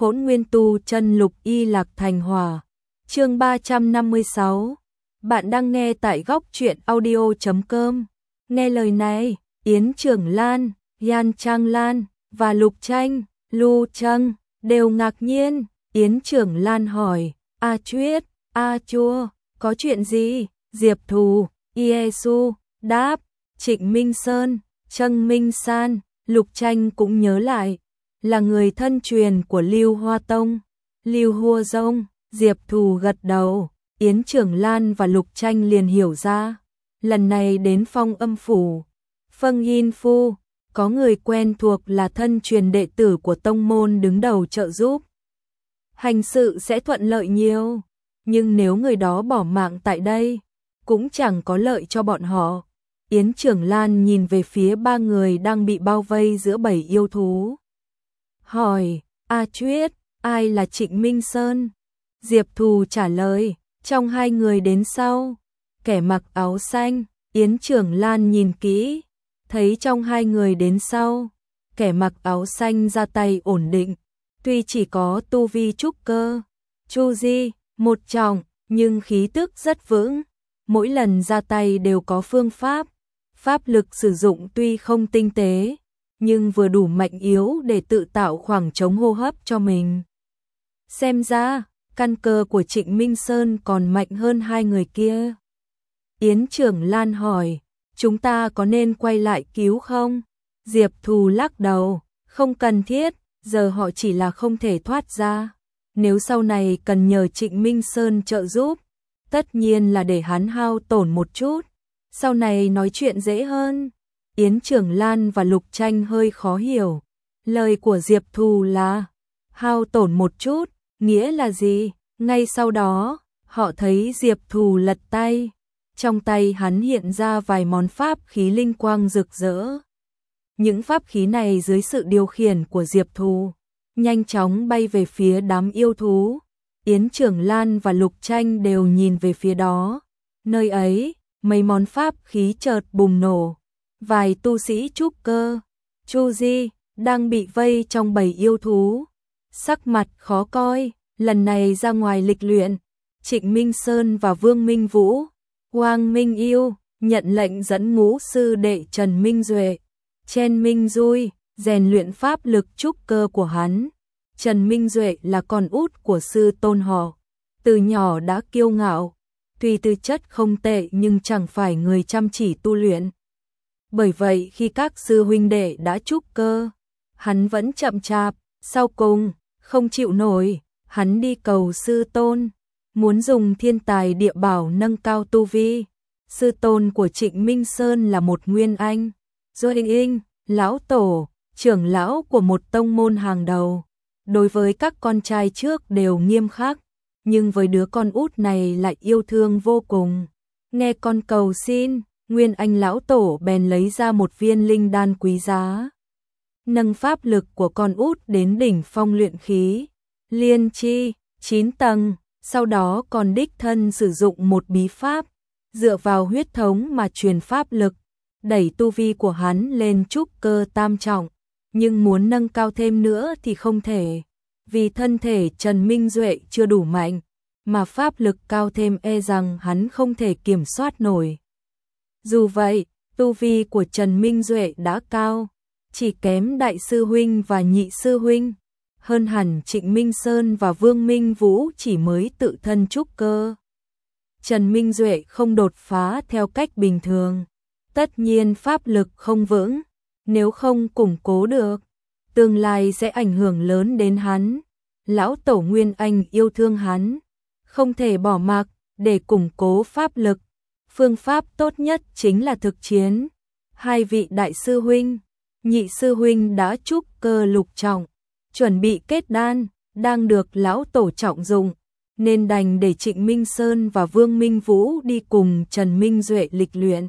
Hỗn Nguyên Tu Chân Lục Y Lạc Thành Hỏa. Chương 356. Bạn đang nghe tại góc truyện audio.com. Nghe lời này, Yến Trưởng Lan, Yan Trang Lan và Lục Tranh, Lu Trăng đều ngạc nhiên. Yến Trưởng Lan hỏi: "A Chuyết, A Chua, có chuyện gì?" Diệp Thù, Iesu đáp: "Trịnh Minh Sơn, Trâng Minh San." Lục Tranh cũng nhớ lại, là người thân truyền của Lưu Hoa Tông, Lưu Hua Dông. Diệp Thù gật đầu, Yến Trưởng Lan và Lục Tranh liền hiểu ra, lần này đến Phong Âm Phủ, Phân Yin Phu, có người quen thuộc là thân truyền đệ tử của tông môn đứng đầu trợ giúp. Hành sự sẽ thuận lợi nhiều, nhưng nếu người đó bỏ mạng tại đây, cũng chẳng có lợi cho bọn họ. Yến Trưởng Lan nhìn về phía ba người đang bị bao vây giữa bầy yêu thú. Hỏi: "A Chuyết, ai là Trịnh Minh Sơn?" Diệp Thù trả lời: "Trong hai người đến sau, kẻ mặc áo xanh." Yến Trưởng Lan nhìn kỹ, thấy trong hai người đến sau, kẻ mặc áo xanh ra tay ổn định, tuy chỉ có tu vi trúc cơ, chu di, một trọng, nhưng khí tức rất vững, mỗi lần ra tay đều có phương pháp, pháp lực sử dụng tuy không tinh tế, nhưng vừa đủ mạnh yếu để tự tạo khoảng trống hô hấp cho mình. Xem ra, căn cơ của Trịnh Minh Sơn còn mạnh hơn hai người kia. Yến Trưởng Lan hỏi: "Chúng ta có nên quay lại cứu không?" Diệp Thù lắc đầu: "Không cần thiết, giờ họ chỉ là không thể thoát ra. Nếu sau này cần nhờ Trịnh Minh Sơn trợ giúp, tất nhiên là để hắn hao tổn một chút, sau này nói chuyện dễ hơn." Yến Trưởng Lan và Lục Tranh hơi khó hiểu, lời của Diệp Thù là hao tổn một chút, nghĩa là gì? Ngay sau đó, họ thấy Diệp Thù lật tay, trong tay hắn hiện ra vài món pháp khí linh quang rực rỡ. Những pháp khí này dưới sự điều khiển của Diệp Thù, nhanh chóng bay về phía đám yêu thú. Yến Trưởng Lan và Lục Tranh đều nhìn về phía đó. Nơi ấy, mấy món pháp khí chợt bùng nổ. Vài tu sĩ trúc cơ, chu di, đang bị vây trong bầy yêu thú. Sắc mặt khó coi, lần này ra ngoài lịch luyện. Trịnh Minh Sơn và Vương Minh Vũ, Quang Minh Yêu nhận lệnh dẫn ngũ sư đệ Trần Minh Duệ, Chen Minh Dui rèn luyện pháp lực trúc cơ của hắn. Trần Minh Duệ là con út của sư tôn họ, từ nhỏ đã kiêu ngạo, tuy tư chất không tệ nhưng chẳng phải người chăm chỉ tu luyện. Bởi vậy khi các sư huynh đệ đã trúc cơ, hắn vẫn chậm chạp, sau cùng không chịu nổi, hắn đi cầu sư tôn, muốn dùng thiên tài địa bảo nâng cao tu vi. Sư tôn của Trịnh Minh Sơn là một nguyên anh, Doing, lão tổ, trưởng lão của một tông môn hàng đầu. Đối với các con trai trước đều nghiêm khắc, nhưng với đứa con út này lại yêu thương vô cùng. Nghe con cầu xin, nguyên anh lão tổ bèn lấy ra một viên linh đan quý giá, nâng pháp lực của con út đến đỉnh phong luyện khí liên chi 9 tầng, sau đó còn đích thân sử dụng một bí pháp, dựa vào huyết thống mà truyền pháp lực, đẩy tu vi của hắn lên trúc cơ tam trọng, nhưng muốn nâng cao thêm nữa thì không thể, vì thân thể Trần Minh Duệ chưa đủ mạnh, mà pháp lực cao thêm e rằng hắn không thể kiểm soát nổi. Dù vậy, tu vi của Trần Minh Duệ đã cao, chỉ kém đại sư huynh và nhị sư huynh, hơn hẳn Trịnh Minh Sơn và Vương Minh Vũ chỉ mới tự thân trúc cơ. Trần Minh Duệ không đột phá theo cách bình thường, tất nhiên pháp lực không vững, nếu không củng cố được, tương lai sẽ ảnh hưởng lớn đến hắn. Lão tổ Nguyên Anh yêu thương hắn, không thể bỏ mặc, để củng cố pháp lực. Phương pháp tốt nhất chính là thực chiến. Hai vị đại sư huynh, nhị sư huynh đã trúc cơ lục trọng, chuẩn bị kết đan, đang được lão tổ trọng dụng, nên đành để Trịnh Minh Sơn và Vương Minh Vũ đi cùng Trần Minh Duệ lịch luyện.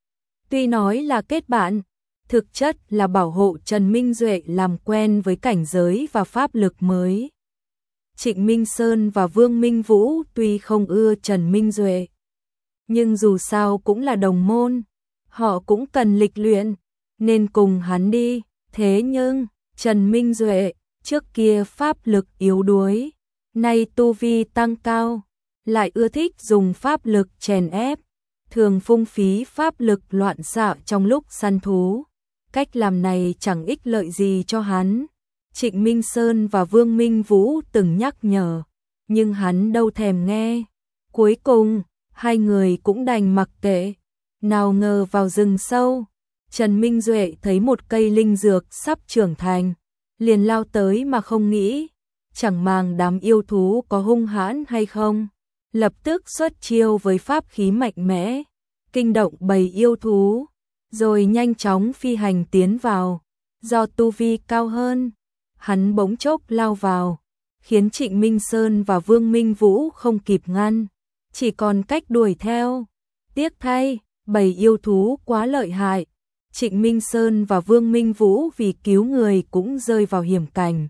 Tuy nói là kết bạn, thực chất là bảo hộ Trần Minh Duệ làm quen với cảnh giới và pháp lực mới. Trịnh Minh Sơn và Vương Minh Vũ tuy không ưa Trần Minh Duệ, nhưng dù sao cũng là đồng môn, họ cũng cần lịch luyện, nên cùng hắn đi. Thế nhưng, Trần Minh Duệ trước kia pháp lực yếu đuối, nay tu vi tăng cao, lại ưa thích dùng pháp lực chèn ép, thường phung phí pháp lực loạn xạ trong lúc săn thú. Cách làm này chẳng ích lợi gì cho hắn. Trịnh Minh Sơn và Vương Minh Vũ từng nhắc nhở, nhưng hắn đâu thèm nghe. Cuối cùng, hai người cũng đành mặc kệ. Nào ngờ vào rừng sâu, Trần Minh Duệ thấy một cây linh dược sắp trưởng thành, liền lao tới mà không nghĩ, chẳng màng đám yêu thú có hung hãn hay không, lập tức xuất chiêu với pháp khí mạnh mẽ, kinh động bầy yêu thú, rồi nhanh chóng phi hành tiến vào. Do tu vi cao hơn, hắn bỗng chốc lao vào, khiến Trịnh Minh Sơn và Vương Minh Vũ không kịp ngăn, chỉ còn cách đuổi theo. Tiếc thay, bầy yêu thú quá lợi hại, Trịnh Minh Sơn và Vương Minh Vũ vì cứu người cũng rơi vào hiểm cảnh.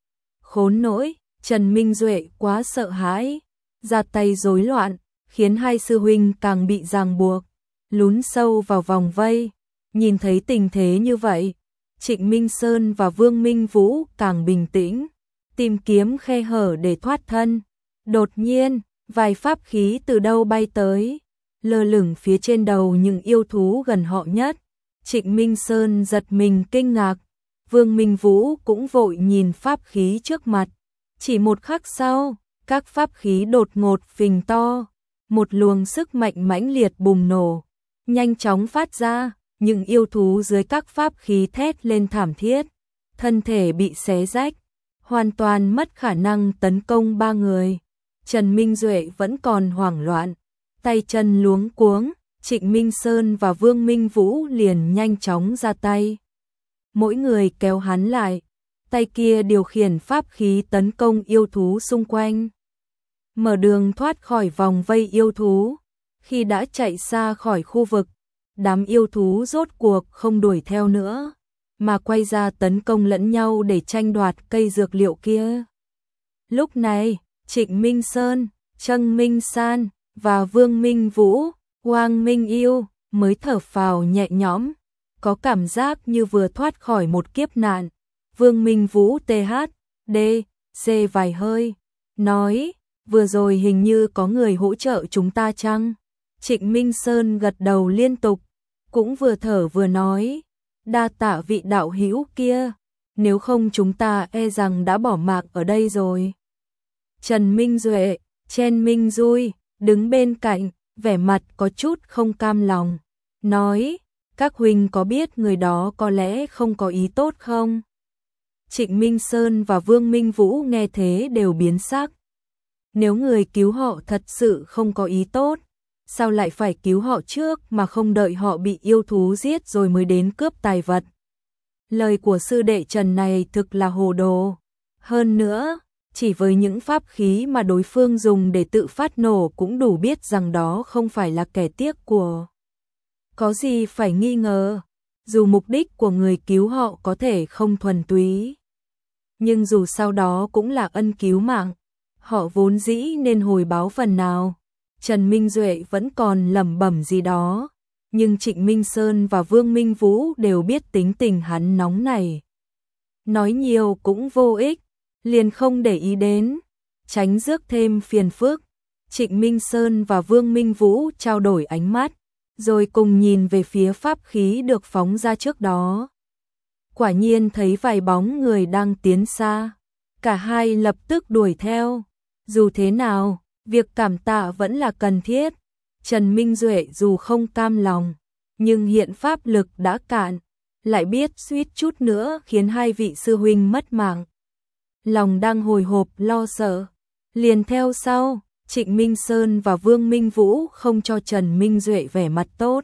Khốn nỗi, Trần Minh Duệ quá sợ hãi, ra tay rối loạn, khiến hai sư huynh càng bị ràng buộc, lún sâu vào vòng vây. Nhìn thấy tình thế như vậy, Trịnh Minh Sơn và Vương Minh Vũ càng bình tĩnh, tìm kiếm khe hở để thoát thân. Đột nhiên, vài pháp khí từ đâu bay tới, lơ lửng phía trên đầu những yêu thú gần họ nhất. Trịnh Minh Sơn giật mình kinh ngạc, Vương Minh Vũ cũng vội nhìn pháp khí trước mặt. Chỉ một khắc sau, các pháp khí đột ngột phình to, một luồng sức mạnh mãnh liệt bùng nổ, nhanh chóng phát ra, những yêu thú dưới các pháp khí thét lên thảm thiết, thân thể bị xé rách, hoàn toàn mất khả năng tấn công ba người. Trần Minh Duệ vẫn còn hoảng loạn, tay chân luống cuống, Trịnh Minh Sơn và Vương Minh Vũ liền nhanh chóng ra tay. Mỗi người kéo hắn lại, tay kia điều khiển pháp khí tấn công yêu thú xung quanh, mở đường thoát khỏi vòng vây yêu thú. Khi đã chạy xa khỏi khu vực, đám yêu thú rốt cuộc không đuổi theo nữa, mà quay ra tấn công lẫn nhau để tranh đoạt cây dược liệu kia. Lúc này, Trịnh Minh Sơn, Trâng Minh San và Vương Minh Vũ, Quang Minh Yêu mới thở phào nhẹ nhõm, có cảm giác như vừa thoát khỏi một kiếp nạn. Vương Minh Vũ THD vài hơi, nói, vừa rồi hình như có người hỗ trợ chúng ta chăng? Trịnh Minh Sơn gật đầu liên tục, cũng vừa thở vừa nói, đa tạ vị đạo hữu kia, nếu không chúng ta e rằng đã bỏ mạng ở đây rồi. Trần Minh Duệ, Chen Minh Dui, đứng bên cạnh, vẻ mặt có chút không cam lòng, nói, các huynh có biết người đó có lẽ không có ý tốt không? Trịnh Minh Sơn và Vương Minh Vũ nghe thế đều biến sắc. Nếu người cứu họ thật sự không có ý tốt, sao lại phải cứu họ trước mà không đợi họ bị yêu thú giết rồi mới đến cướp tài vật? Lời của sư đệ Trần này thực là hồ đồ. Hơn nữa, chỉ với những pháp khí mà đối phương dùng để tự phát nổ cũng đủ biết rằng đó không phải là kẻ tiếc của. Có gì phải nghi ngờ, dù mục đích của người cứu họ có thể không thuần túy, nhưng dù sau đó cũng là ân cứu mạng, họ vốn dĩ nên hồi báo phần nào. Trần Minh Duệ vẫn còn lẩm bẩm gì đó, nhưng Trịnh Minh Sơn và Vương Minh Vũ đều biết tính tình hắn nóng này. Nói nhiều cũng vô ích, liền không để ý đến, tránh rước thêm phiền phức. Trịnh Minh Sơn và Vương Minh Vũ trao đổi ánh mắt, rồi cùng nhìn về phía pháp khí được phóng ra trước đó. Quả nhiên thấy vài bóng người đang tiến xa, cả hai lập tức đuổi theo. Dù thế nào, việc cảm tạ vẫn là cần thiết. Trần Minh Duệ dù không cam lòng, nhưng hiện pháp lực đã cạn, lại biết suýt chút nữa khiến hai vị sư huynh mất mạng. Lòng đang hồi hộp lo sợ, liền theo sau, Trịnh Minh Sơn và Vương Minh Vũ không cho Trần Minh Duệ vẻ mặt tốt.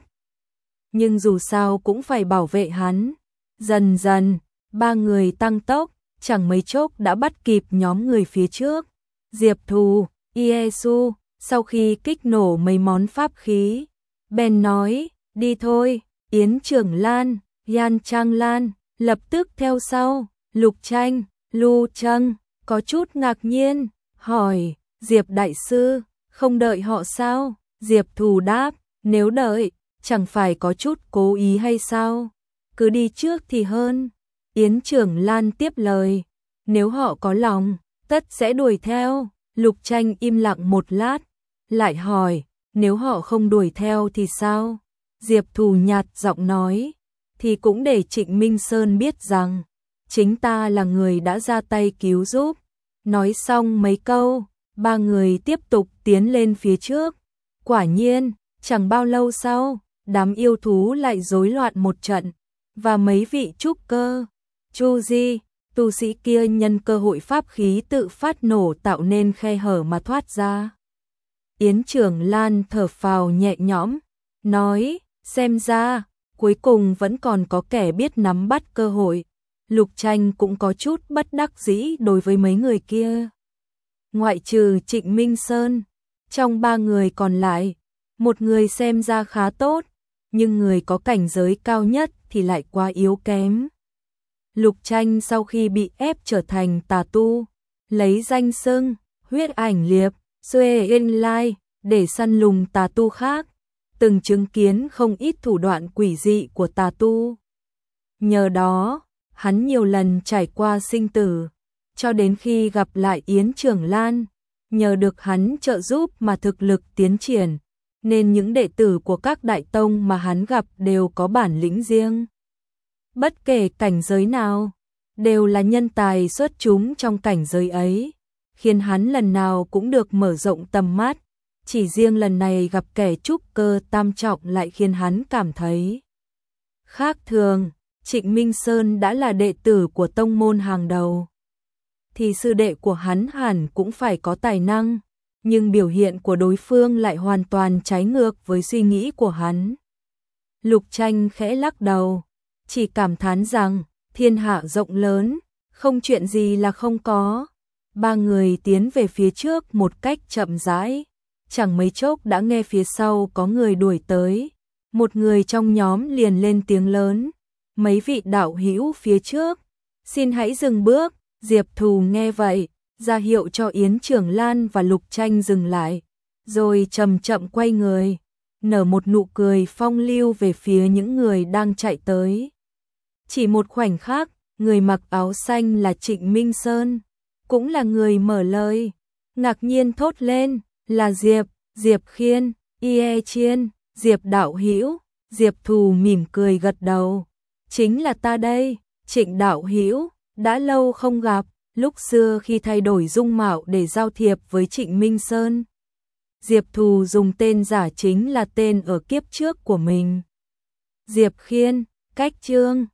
Nhưng dù sao cũng phải bảo vệ hắn. Dần dần, ba người tăng tốc, chẳng mấy chốc đã bắt kịp nhóm người phía trước. Diệp Thù, Iesu, sau khi kích nổ mấy món pháp khí, bèn nói, đi thôi. Yến Trưởng Lan, Yan Trang Lan, lập tức theo sau. Lục Tranh, Lu Trăng, có chút ngạc nhiên, hỏi, Diệp Đại Sư, không đợi họ sao? Diệp Thù đáp, nếu đợi, chẳng phải có chút cố ý hay sao? Cứ đi trước thì hơn. Yến Trưởng Lan tiếp lời, nếu họ có lòng, tất sẽ đuổi theo. Lục Tranh im lặng một lát, lại hỏi, nếu họ không đuổi theo thì sao? Diệp Thù nhạt giọng nói, thì cũng để Trịnh Minh Sơn biết rằng, chính ta là người đã ra tay cứu giúp. Nói xong mấy câu, ba người tiếp tục tiến lên phía trước. Quả nhiên, chẳng bao lâu sau, đám yêu thú lại rối loạn một trận, và mấy vị trúc cơ, chu di, tu sĩ kia nhân cơ hội pháp khí tự phát nổ tạo nên khe hở mà thoát ra. Yến Trường Lan thở phào nhẹ nhõm, nói, xem ra, cuối cùng vẫn còn có kẻ biết nắm bắt cơ hội. Lục Tranh cũng có chút bất đắc dĩ đối với mấy người kia. Ngoại trừ Trịnh Minh Sơn, trong ba người còn lại, một người xem ra khá tốt, nhưng người có cảnh giới cao nhất thì lại quá yếu kém. Lục Tranh sau khi bị ép trở thành tà tu, lấy danh xưng huyết ảnh liệp, Xuê Yên Lai để săn lùng tà tu khác, từng chứng kiến không ít thủ đoạn quỷ dị của tà tu. Nhờ đó, hắn nhiều lần trải qua sinh tử, cho đến khi gặp lại Yến Trường Lan, nhờ được hắn trợ giúp mà thực lực tiến triển, nên những đệ tử của các đại tông mà hắn gặp đều có bản lĩnh riêng. Bất kể cảnh giới nào, đều là nhân tài xuất chúng trong cảnh giới ấy, khiến hắn lần nào cũng được mở rộng tầm mắt. Chỉ riêng lần này gặp kẻ trúc cơ tam trọng lại khiến hắn cảm thấy khác thường. Trịnh Minh Sơn đã là đệ tử của tông môn hàng đầu, thì sư đệ của hắn hẳn cũng phải có tài năng, nhưng biểu hiện của đối phương lại hoàn toàn trái ngược với suy nghĩ của hắn. Lục Tranh khẽ lắc đầu, chỉ cảm thán rằng thiên hạ rộng lớn, không chuyện gì là không có. Ba người tiến về phía trước một cách chậm rãi, chẳng mấy chốc đã nghe phía sau có người đuổi tới. Một người trong nhóm liền lên tiếng lớn, mấy vị đạo hữu phía trước, xin hãy dừng bước. Diệp Thù nghe vậy, ra hiệu cho Yến Trường Lan và Lục Tranh dừng lại, rồi chậm chậm quay người, nở một nụ cười phong lưu về phía những người đang chạy tới. Chỉ một khoảnh khắc, người mặc áo xanh là Trịnh Minh Sơn, cũng là người mở lời, ngạc nhiên thốt lên, là Diệp Khiên, Ie Chiên, Diệp đạo hữu. Diệp Thù mỉm cười gật đầu, chính là ta đây, Trịnh đạo hữu, đã lâu không gặp. Lúc xưa khi thay đổi dung mạo để giao thiệp với Trịnh Minh Sơn, Diệp Thù dùng tên giả chính là tên ở kiếp trước của mình. Diệp Khiên, cách chương